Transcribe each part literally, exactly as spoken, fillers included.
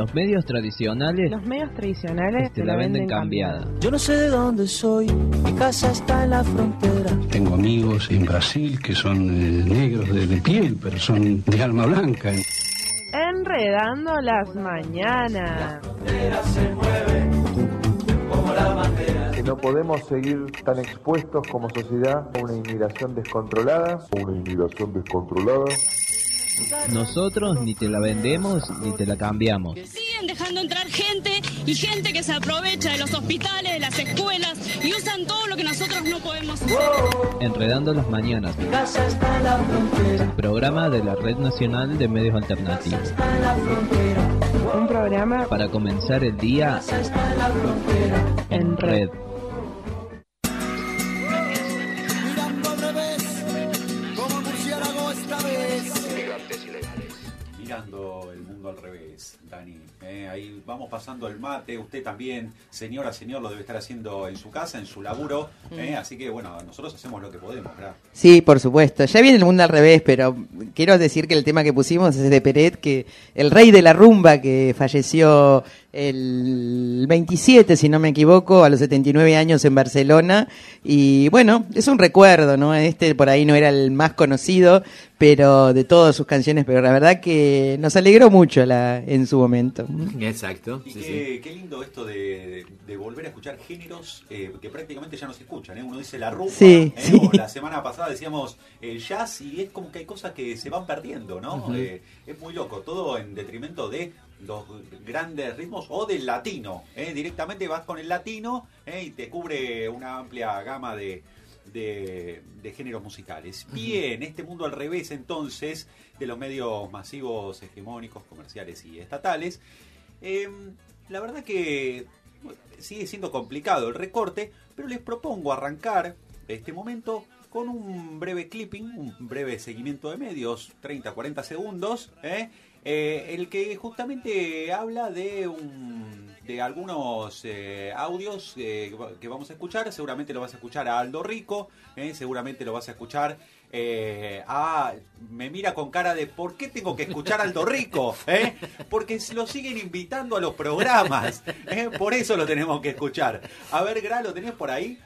Los medios tradicionales Los medios tradicionales te la venden cambiada. Yo no sé de dónde soy, mi casa está en la frontera. Tengo amigos en Brasil que son eh, negros de, de piel, pero son de alma blanca. Enredando las mañanas. La frontera se mueve como la bandera. Que no podemos seguir tan expuestos como sociedad a una inmigración descontrolada. Una inmigración descontrolada. Nosotros ni te la vendemos ni te la cambiamos. Siguen dejando entrar gente y gente que se aprovecha de los hospitales, de las escuelas y usan todo lo que nosotros no podemos hacer. Enredando las mañanas. Mi casa está en la frontera. El programa de la Red Nacional de Medios Alternativos. Mi casa está en la frontera. Un programa Para comenzar el día Mi casa está en la frontera. en red. Mirando al revés, como murciélago esta vez. Mirando el mundo al revés, Dani. Eh, ahí vamos pasando el mate, usted también, señora, señor, lo debe estar haciendo en su casa, en su laburo. Eh, así que bueno, nosotros hacemos lo que podemos, ¿verdad? Sí, por supuesto. Ya viene el mundo al revés, pero quiero decir que el tema que pusimos es de Peret, que el rey de la rumba que falleció el veintisiete, si no me equivoco, a los setenta y nueve años en Barcelona. Y bueno, es un recuerdo, ¿no? Este por ahí no era el más conocido, pero de todas sus canciones, pero la verdad que nos alegró mucho la, en su momento. Exacto. Y Sí, qué, sí. qué lindo esto de, de, de volver a escuchar géneros eh, que prácticamente ya no se escuchan. ¿eh? Uno dice la rumba, Sí, ¿eh? sí. O la semana pasada decíamos el jazz, y es como que hay cosas que se van perdiendo, ¿no? Ujú. Eh, es muy loco, todo en detrimento de los grandes ritmos o del latino. ¿eh? Directamente vas con el latino ¿eh? y te cubre una amplia gama de, de, de géneros musicales. Bien, este mundo al revés entonces de los medios masivos, hegemónicos, comerciales y estatales. Eh, la verdad que sigue siendo complicado el recorte, pero les propongo arrancar este momento con un breve clipping, un breve seguimiento de medios, treinta a cuarenta segundos, ¿eh? Eh, el que justamente habla de un de algunos eh, audios eh, que vamos a escuchar. Seguramente lo vas a escuchar a Aldo Rico, eh, seguramente lo vas a escuchar eh, a... Me mira con cara de ¿por qué tengo que escuchar a Aldo Rico? ¿Eh? Porque lo siguen invitando a los programas, ¿eh? Por eso lo tenemos que escuchar. A ver, Gra, ¿lo tenés por ahí?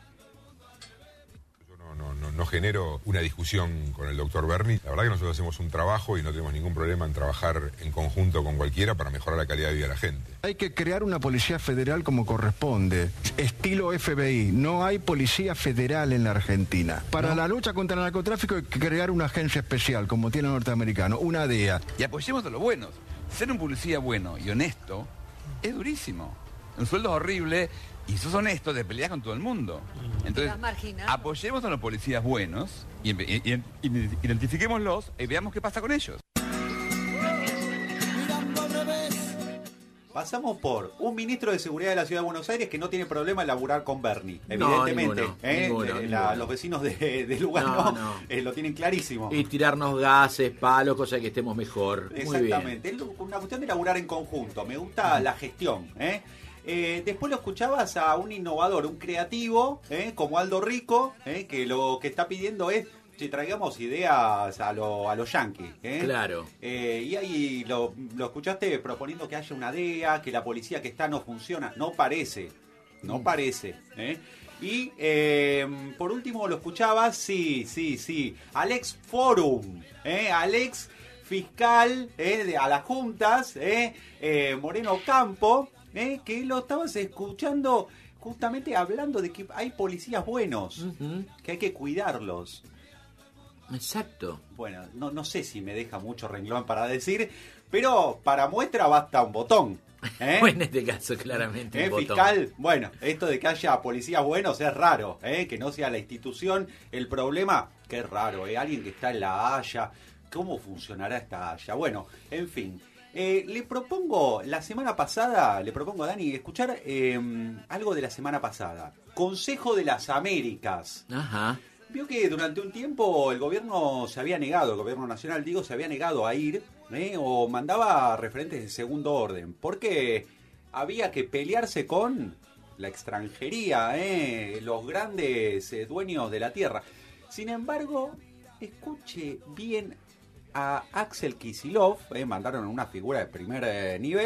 No, no, no genero una discusión con el doctor Berni. La verdad que nosotros hacemos un trabajo y no tenemos ningún problema en trabajar en conjunto con cualquiera para mejorar la calidad de vida de la gente. Hay que crear una policía federal como corresponde, estilo F B I. No hay policía federal en la Argentina. Para ¿No? la lucha contra el narcotráfico hay que crear una agencia especial, como tiene el norteamericano, una D E A. Y apoyemos a los buenos. Ser un policía bueno y honesto es durísimo. Un sueldo es horrible y sos honesto, te peleas con todo el mundo. Entonces, apoyemos a los policías buenos y, y, y, y identifiquémoslos y veamos qué pasa con ellos. Pasamos por un ministro de Seguridad de la Ciudad de Buenos Aires que no tiene problema en laburar con Berni, evidentemente. No, ninguno, ¿eh? ninguno, La- ninguno. Los vecinos de, de Lugano No, no. eh, lo tienen clarísimo. Y tirarnos gases, palos, cosa que estemos mejor. Muy bien. Exactamente, es una cuestión de laburar en conjunto. Me gusta la gestión. ¿eh? Eh, después lo escuchabas a un innovador, un creativo, ¿eh? como Aldo Rico, ¿eh? que lo que está pidiendo es que traigamos ideas a, lo, a los yanquis. ¿eh? Claro. Eh, y ahí lo, lo escuchaste proponiendo que haya una D E A, que la policía que está no funciona. No parece, no parece. ¿eh? Y eh, por último lo escuchabas, sí, sí, sí, Alex Forum, ¿eh? Alex fiscal ¿eh? de, a las juntas, ¿eh? Eh, Moreno Campo, ¿eh? que lo estabas escuchando justamente hablando de que hay policías buenos, uh-huh. que hay que cuidarlos. Exacto. Bueno, no, no sé si me deja mucho renglón para decir, pero para muestra basta un botón. ¿eh? En este caso, claramente. ¿Eh? Un botón. Fiscal, bueno, esto de que haya policías buenos es raro, ¿eh? que no sea la institución el problema, que es raro, ¿eh? alguien que está en la Haya, ¿cómo funcionará esta Haya? Bueno, en fin. Eh, le propongo, la semana pasada, le propongo a Dani escuchar eh, algo de la semana pasada. Consejo de las Américas. Ajá. Vio que durante un tiempo el gobierno se había negado, el gobierno nacional, digo, se había negado a ir, ¿eh? o mandaba referentes de segundo orden, porque había que pelearse con la extranjería, ¿eh? los grandes eh, dueños de la tierra. Sin embargo, escuche bien a Axel Kicillof, eh, mandaron una figura de primer eh, nivel,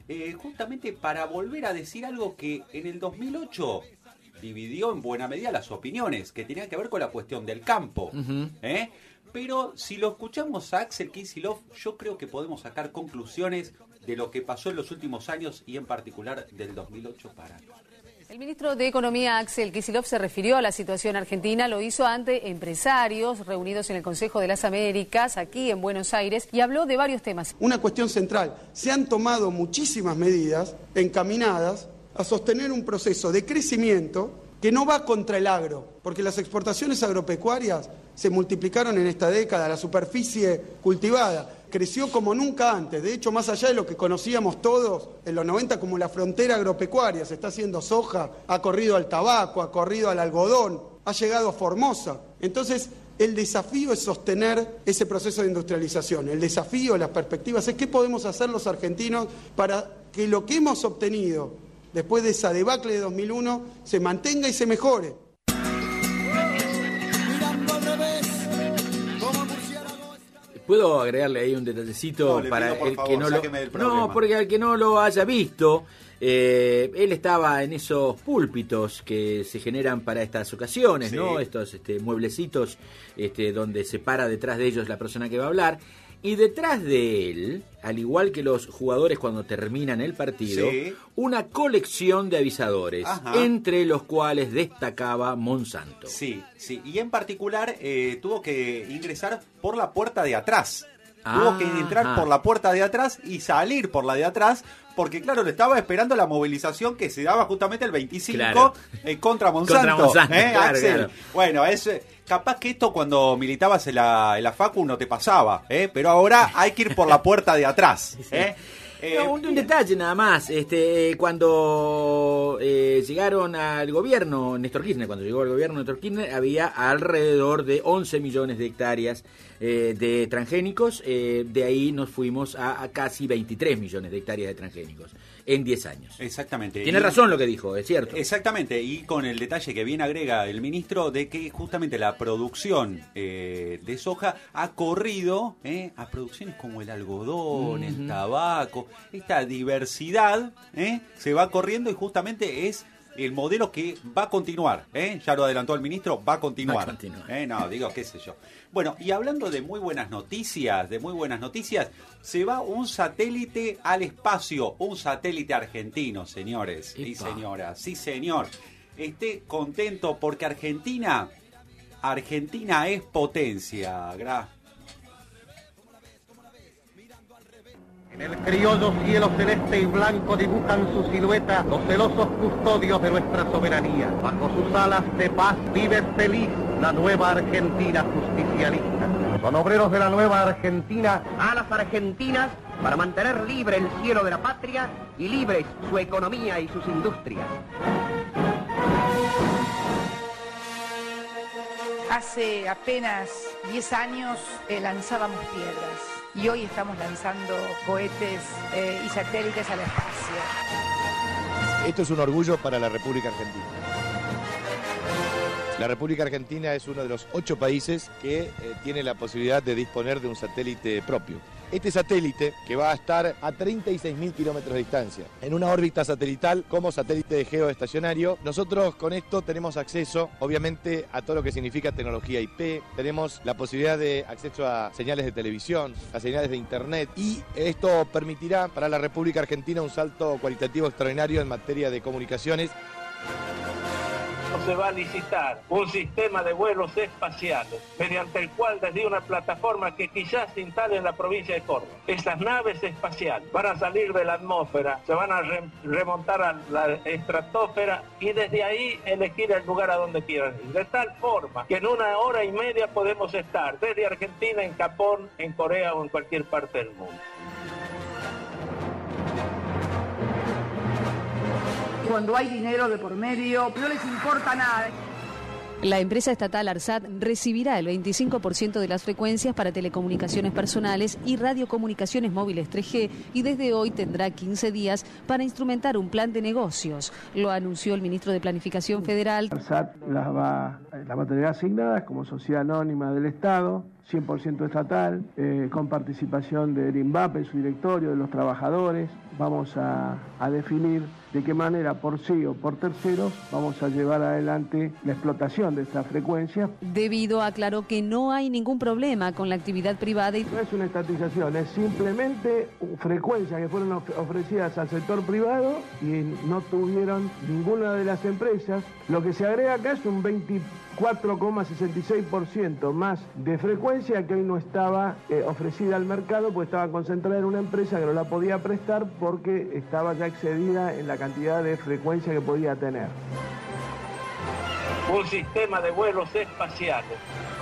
eh, justamente para volver a decir algo que en el dos mil ocho dividió en buena medida las opiniones, que tenía que ver con la cuestión del campo. Uh-huh. ¿eh? Pero si lo escuchamos a Axel Kicillof, yo creo que podemos sacar conclusiones de lo que pasó en los últimos años y en particular del dos mil ocho para acá. El ministro de Economía, Axel Kicillof, se refirió a la situación argentina, lo hizo ante empresarios reunidos en el Consejo de las Américas, aquí en Buenos Aires, y habló de varios temas. Una cuestión central, se han tomado muchísimas medidas encaminadas a sostener un proceso de crecimiento que no va contra el agro, porque las exportaciones agropecuarias se multiplicaron en esta década, la superficie cultivada creció como nunca antes. De hecho, más allá de lo que conocíamos todos en los noventa como la frontera agropecuaria, se está haciendo soja, ha corrido al tabaco, ha corrido al algodón, ha llegado a Formosa. Entonces, el desafío es sostener ese proceso de industrialización. El desafío, las perspectivas, es qué podemos hacer los argentinos para que lo que hemos obtenido después de esa debacle de dos mil uno se mantenga y se mejore. ¿Puedo agregarle ahí un detallecito no, para pido, el favor, que no lo... No, porque al que no lo haya visto, eh, él estaba en esos púlpitos que se generan para estas ocasiones, sí. ¿no? Estos este, mueblecitos este, donde se para detrás de ellos la persona que va a hablar. Y detrás de él, al igual que los jugadores cuando terminan el partido, sí. una colección de avisadores, Ajá. entre los cuales destacaba Monsanto. Sí, sí, y en particular eh, tuvo que ingresar por la puerta de atrás. Ah, tuvo que entrar ajá. por la puerta de atrás y salir por la de atrás, porque claro, le estaba esperando la movilización que se daba justamente el veinticinco claro. eh, contra Monsanto. Contra Monsanto, ¿eh, claro, Axel? Claro. Bueno, es... Capaz que esto cuando militabas en la, en la Facu no te pasaba, ¿eh? Pero ahora hay que ir por la puerta de atrás. ¿eh? Eh, no, un, un detalle nada más. Este, cuando eh, llegaron al gobierno, Néstor Kirchner, cuando llegó al gobierno Néstor Kirchner, había alrededor de once millones de hectáreas eh, de transgénicos. Eh, de ahí nos fuimos a, a casi veintitrés millones de hectáreas de transgénicos en diez años. Exactamente. Tiene y, razón lo que dijo, es cierto. Exactamente, y con el detalle que bien agrega el ministro de que justamente la producción eh, de soja ha corrido eh, a producciones como el algodón, uh-huh. el tabaco, esta diversidad eh, se va corriendo y justamente es el modelo que va a continuar, ¿eh? Ya lo adelantó el ministro, va a continuar. Va a continuar. ¿Eh? No, digo, qué sé yo. Bueno, y hablando de muy buenas noticias, de muy buenas noticias, se va un satélite al espacio, un satélite argentino, señores Epa. y señoras. Sí, señor. Esté contento porque Argentina, Argentina es potencia. Gra- En el criollo cielo celeste y blanco dibujan su silueta los celosos custodios de nuestra soberanía. Bajo sus alas de paz vive feliz la nueva Argentina justicialista. Son obreros de la nueva Argentina, alas argentinas para mantener libre el cielo de la patria y libres su economía y sus industrias. Hace apenas diez años eh, lanzábamos piedras. Y hoy estamos lanzando cohetes eh, y satélites al espacio. Esto es un orgullo para la República Argentina. La República Argentina es uno de los ocho países que eh, tiene la posibilidad de disponer de un satélite propio. Este satélite, que va a estar a treinta y seis mil kilómetros de distancia, en una órbita satelital como satélite geoestacionario, nosotros con esto tenemos acceso, obviamente, a todo lo que significa tecnología I P, tenemos la posibilidad de acceso a señales de televisión, a señales de internet, y esto permitirá para la República Argentina un salto cualitativo extraordinario en materia de comunicaciones. Se va a licitar un sistema de vuelos espaciales mediante el cual desde una plataforma que quizás se instale en la provincia de Córdoba, esas naves espaciales van a salir de la atmósfera, se van a re- remontar a la estratosfera y desde ahí elegir el lugar a donde quieran ir, de tal forma que en una hora y media podemos estar desde Argentina, en Japón, en Corea o en cualquier parte del mundo. Cuando hay dinero de por medio, no les importa nada. La empresa estatal ARSAT recibirá el veinticinco por ciento de las frecuencias para telecomunicaciones personales y radiocomunicaciones móviles tres G y desde hoy tendrá quince días para instrumentar un plan de negocios. Lo anunció el ministro de Planificación Federal. ARSAT las va, las va a tener asignadas como sociedad anónima del Estado. cien por ciento estatal, eh, con participación del INVAP en su directorio, de los trabajadores. Vamos a, a definir de qué manera, por sí o por terceros, vamos a llevar adelante la explotación de estas frecuencias. Debido, aclaró que no hay ningún problema con la actividad privada. Y... No es una estatización, es simplemente frecuencias que fueron of- ofrecidas al sector privado y no tuvieron ninguna de las empresas. Lo que se agrega acá es un veinticuatro coma sesenta y seis por ciento más de frecuencia que hoy no estaba eh, ofrecida al mercado, pues estaba concentrada en una empresa que no la podía prestar porque estaba ya excedida en la cantidad de frecuencia que podía tener. Un sistema de vuelos espaciales.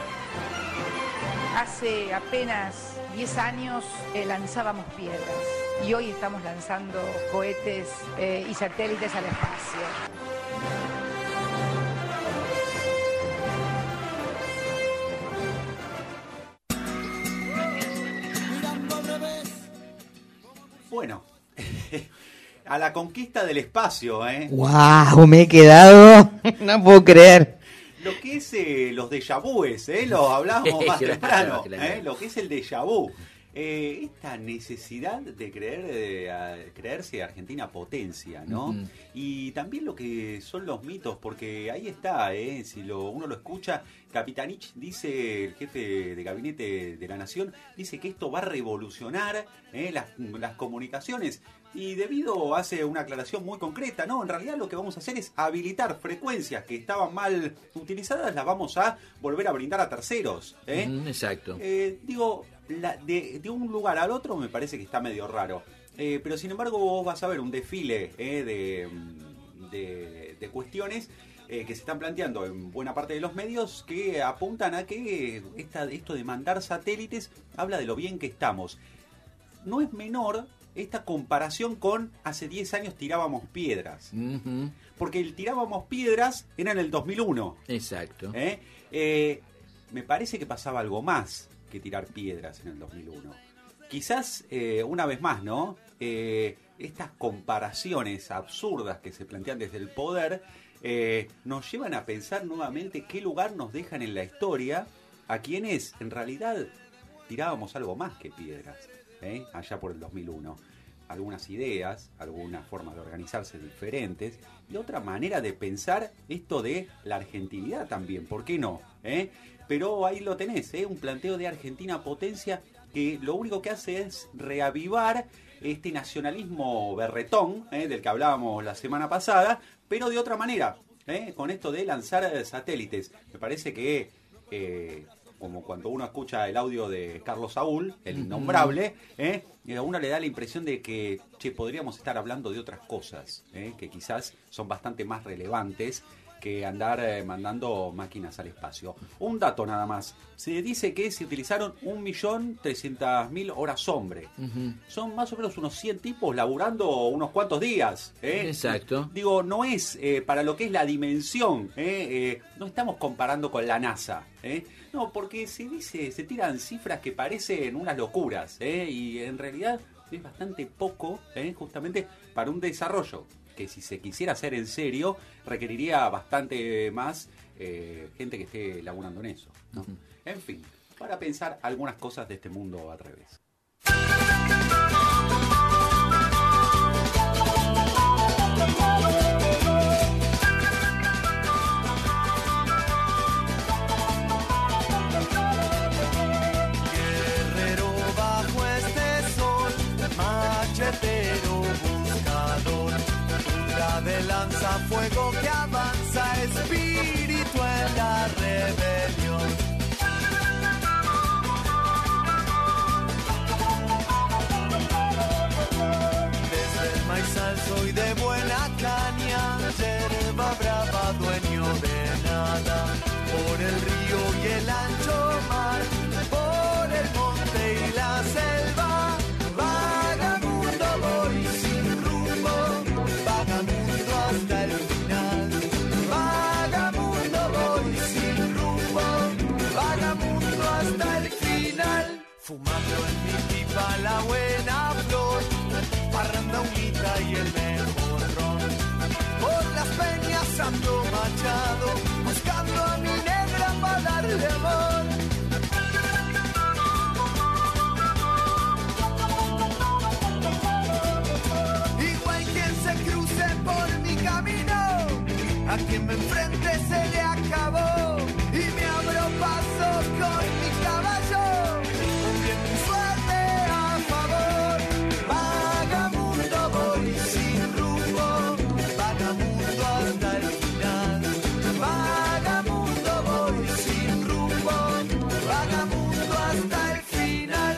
Hace apenas diez años eh, lanzábamos piedras y hoy estamos lanzando cohetes eh, y satélites al espacio. Bueno, a la conquista del espacio, ¿eh? ¡Wow! Me he quedado. No puedo creer. Lo que es eh, los déjà vus, ¿eh? Lo hablábamos más Claro, temprano, claro. ¿eh? Lo que es el déjà vu. Eh, esta necesidad de creer de, a- creerse Argentina potencia, ¿no? Ujú. Y también lo que son los mitos, porque ahí está, ¿eh? Si lo, uno lo escucha, Capitanich dice, el jefe de gabinete de la Nación, dice que esto va a revolucionar ¿eh? las, las comunicaciones. Y debido hace una aclaración muy concreta, ¿no? En realidad lo que vamos a hacer es habilitar frecuencias que estaban mal utilizadas, las vamos a volver a brindar a terceros, ¿eh? Ujú, exacto. Eh, digo, la- de, de un lugar al otro me parece que está medio raro. Eh, pero sin embargo vos vas a ver un desfile eh, de, de, de cuestiones eh, que se están planteando en buena parte de los medios que apuntan a que esta, esto de mandar satélites habla de lo bien que estamos. No es menor esta comparación con hace diez años tirábamos piedras. Ujú. Porque el tirábamos piedras era en el dos mil uno. Exacto. ¿Eh? Eh, me parece que pasaba algo más que tirar piedras en el dos mil uno. Quizás, eh, una vez más, ¿no? Eh, estas comparaciones absurdas que se plantean desde el poder eh, nos llevan a pensar nuevamente qué lugar nos dejan en la historia a quienes en realidad tirábamos algo más que piedras, ¿eh? Allá por el dos mil uno. Algunas ideas, algunas formas de organizarse diferentes y otra manera de pensar esto de la argentinidad también, ¿por qué no? ¿Eh? Pero ahí lo tenés, ¿eh? Un planteo de Argentina potencia que lo único que hace es reavivar este nacionalismo berretón, ¿eh? Del que hablábamos la semana pasada, pero de otra manera, ¿eh? Con esto de lanzar satélites. Me parece que... Eh, como cuando uno escucha el audio de Carlos Saúl, el innombrable, ¿eh? a uno le da la impresión de que, che, podríamos estar hablando de otras cosas, ¿eh? que quizás son bastante más relevantes que andar eh, mandando máquinas al espacio. Un dato nada más. Se dice que se utilizaron un millón trescientas mil horas hombre. Ujú. Son más o menos unos cien tipos laburando unos cuantos días. ¿eh? Exacto. Digo, no es eh, para lo que es la dimensión. ¿eh? Eh, no estamos comparando con la NASA. ¿eh? No, porque se dice, se tiran cifras que parecen unas locuras. ¿eh? Y en realidad es bastante poco, ¿eh? justamente para un desarrollo que si se quisiera hacer en serio requeriría bastante más eh, gente que esté laburando en eso, ¿no? Uh-huh. En fin, para pensar algunas cosas de este mundo al revés. Guerrero bajo este sol, machetero buscador, punta de lanza, fuego que avanza, espíritu en la rebelión. Desde el maizal soy de buena caña, yerba brava, dueño de nada, por el río y el ancho mar, por el monte y la selva, vagabundo voy sin rumbo, vagabundo hasta el final, quien me enfrente se le acabó y me abro paso con mi caballo, con bien mi suerte a favor. Vagamundo voy sin rumbo, vagamundo hasta el final. Vagamundo voy sin rumbo, vagamundo hasta el final.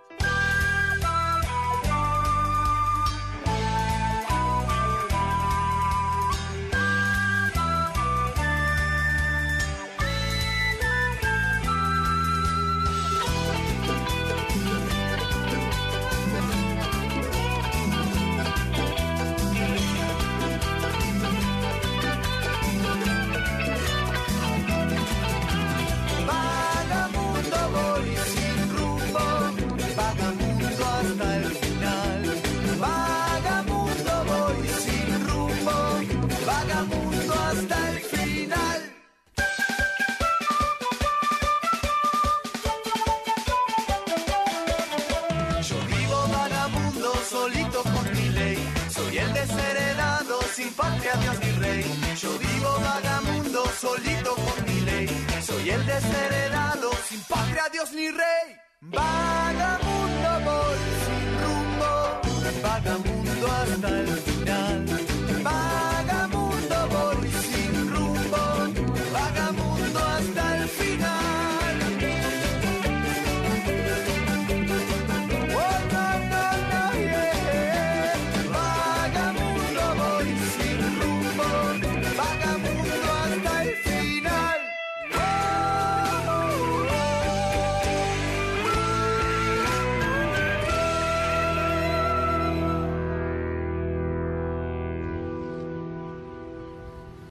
Vagamundo voy sin rumbo, vagamundo hasta el final. Vagamundo voy sin rumbo, vagamundo hasta el final. Yo vivo vagamundo solito con mi ley, soy el desheredado sin patria, Dios ni rey. Yo vivo vagamundo solito con mi ley, soy el desheredado sin patria, Dios ni rey. Vagamundo voy sin rumbo, vagamundo hasta el